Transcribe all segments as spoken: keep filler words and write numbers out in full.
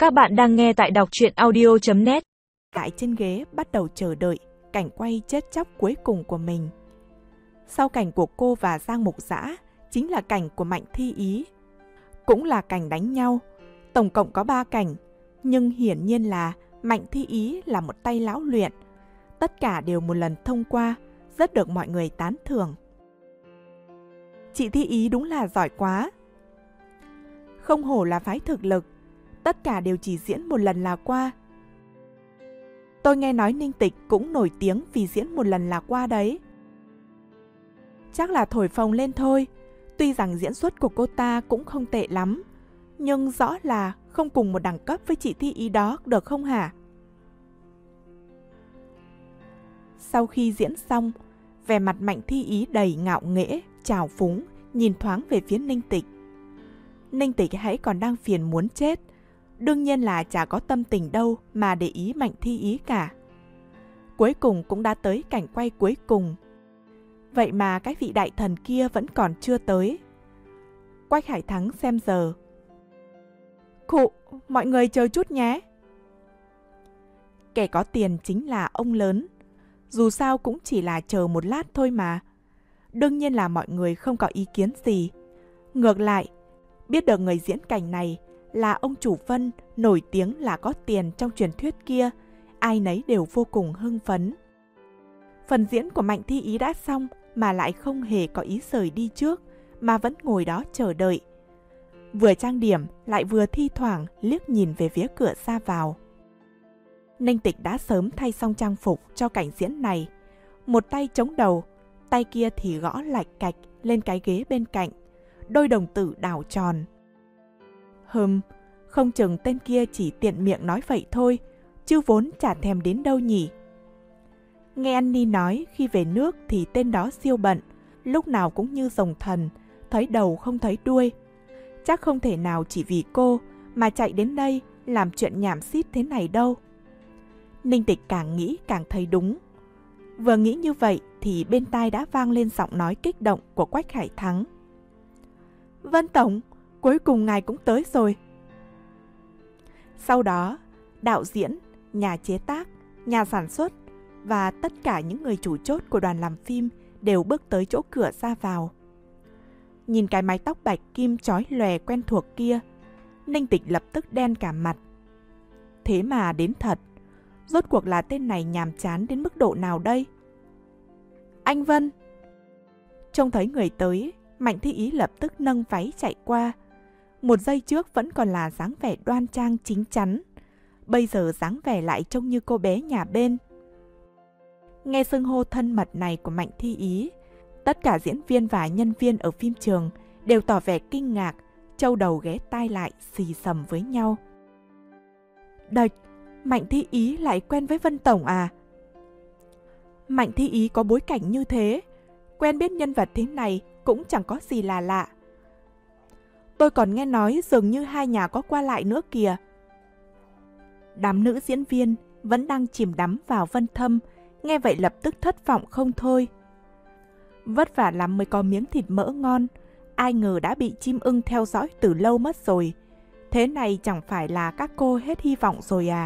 Các bạn đang nghe tại đọc truyện audio chấm net. Lại trên ghế bắt đầu chờ đợi cảnh quay chết chóc cuối cùng của mình. Sau cảnh của cô và Giang Mục Dã chính là cảnh của Mạnh Thi Ý. Cũng là cảnh đánh nhau, tổng cộng có ba cảnh, nhưng hiển nhiên là Mạnh Thi Ý là một tay lão luyện. Tất cả đều một lần thông qua, rất được mọi người tán thưởng. Chị Thi Ý đúng là giỏi quá. Không hổ là phái thực lực, tất cả đều chỉ diễn một lần là qua. Tôi nghe nói Ninh Tịch cũng nổi tiếng vì diễn một lần là qua đấy. Chắc là thổi phồng lên thôi, tuy rằng diễn xuất của cô ta cũng không tệ lắm, nhưng rõ là không cùng một đẳng cấp với chị Thi Ý đó, được không hả? Sau khi diễn xong, vẻ mặt Mạnh Thi Ý đầy ngạo nghễ, trào phúng, nhìn thoáng về phía Ninh Tịch. Ninh Tịch hãy còn đang phiền muốn chết, đương nhiên là chả có tâm tình đâu mà để ý Mạnh Thi Ý cả. Cuối cùng cũng đã tới cảnh quay cuối cùng. Vậy mà cái vị đại thần kia vẫn còn chưa tới. Quách Hải Thắng xem giờ. Khụ, mọi người chờ chút nhé. Kẻ có tiền chính là ông lớn. Dù sao cũng chỉ là chờ một lát thôi mà. Đương nhiên là mọi người không có ý kiến gì. Ngược lại, biết được người diễn cảnh này là ông chủ Vân nổi tiếng là có tiền trong truyền thuyết kia, ai nấy đều vô cùng hưng phấn. Phần diễn của Mạnh Thi Ý đã xong mà lại không hề có ý rời đi trước, mà vẫn ngồi đó chờ đợi. Vừa trang điểm lại vừa thi thoảng liếc nhìn về phía cửa ra vào. Ninh Tịch đã sớm thay xong trang phục cho cảnh diễn này. Một tay chống đầu, tay kia thì gõ lạch cạch lên cái ghế bên cạnh, đôi đồng tử đảo tròn. Hừm, không chừng tên kia chỉ tiện miệng nói vậy thôi, chứ vốn chả thèm đến đâu nhỉ. Nghe Annie nói khi về nước thì tên đó siêu bận, lúc nào cũng như rồng thần, thấy đầu không thấy đuôi. Chắc không thể nào chỉ vì cô mà chạy đến đây làm chuyện nhảm xít thế này đâu. Ninh Tịch càng nghĩ càng thấy đúng. Vừa nghĩ như vậy thì bên tai đã vang lên giọng nói kích động của Quách Hải Thắng. Vân Tổng, cuối cùng ngài cũng tới rồi. Sau đó, đạo diễn, nhà chế tác, nhà sản xuất và tất cả những người chủ chốt của đoàn làm phim đều bước tới chỗ cửa ra vào. Nhìn cái mái tóc bạch kim chói lòe quen thuộc kia, Ninh Tịch lập tức đen cả mặt. Thế mà đến thật, rốt cuộc là tên này nhàm chán đến mức độ nào đây? Anh Vân! Trông thấy người tới, Mạnh Thi Ý lập tức nâng váy chạy qua. Một giây trước vẫn còn là dáng vẻ đoan trang chính chắn, bây giờ dáng vẻ lại trông như cô bé nhà bên. Nghe xưng hô thân mật này của Mạnh Thi Ý, tất cả diễn viên và nhân viên ở phim trường đều tỏ vẻ kinh ngạc, châu đầu ghé tai lại xì xầm với nhau. Đạch, Mạnh Thi Ý lại quen với Vân Tổng à? Mạnh Thi Ý có bối cảnh như thế, quen biết nhân vật thế này cũng chẳng có gì là lạ. Tôi còn nghe nói dường như hai nhà có qua lại nữa kìa. Đám nữ diễn viên vẫn đang chìm đắm vào Vân Thâm, nghe vậy lập tức thất vọng không thôi. Vất vả lắm mới có miếng thịt mỡ ngon, ai ngờ đã bị chim ưng theo dõi từ lâu mất rồi. Thế này chẳng phải là các cô hết hy vọng rồi à?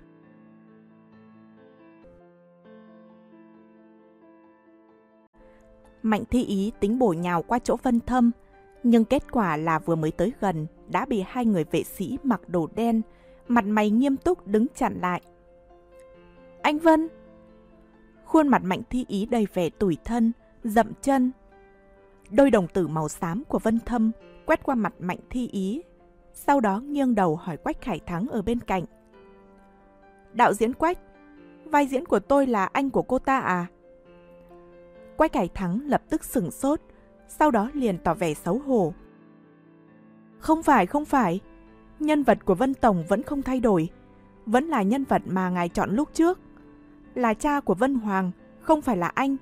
Mạnh Thi Ý tính bổ nhào qua chỗ Vân Thâm, nhưng kết quả là vừa mới tới gần đã bị hai người vệ sĩ mặc đồ đen, mặt mày nghiêm túc đứng chặn lại. Anh Vân! Khuôn mặt Mạnh Thi Ý đầy vẻ tủi thân, dậm chân. Đôi đồng tử màu xám của Vân Thâm quét qua mặt Mạnh Thi Ý, sau đó nghiêng đầu hỏi Quách Hải Thắng ở bên cạnh. Đạo diễn Quách, vai diễn của tôi là anh của cô ta à? Quách Hải Thắng lập tức sửng sốt, sau đó liền tỏ vẻ xấu hổ. Không phải, không phải. Nhân vật của Vân Tổng vẫn không thay đổi. Vẫn là nhân vật mà ngài chọn lúc trước. Là cha của Vân Hoàng, không phải là anh.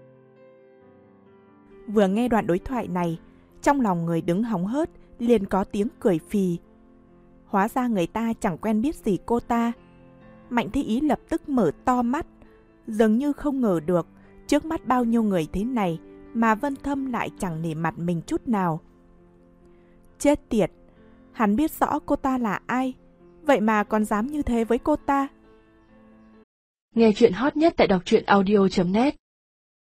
Vừa nghe đoạn đối thoại này, trong lòng người đứng hóng hớt liền có tiếng cười phì. Hóa ra người ta chẳng quen biết gì cô ta. Mạnh Thi Ý lập tức mở to mắt, dường như không ngờ được trước mắt bao nhiêu người thế này mà Vân Thâm lại chẳng nể mặt mình chút nào. Chết tiệt, hắn biết rõ cô ta là ai, vậy mà còn dám như thế với cô ta. Nghe chuyện hot nhất tại đọc truyện audio chấm net.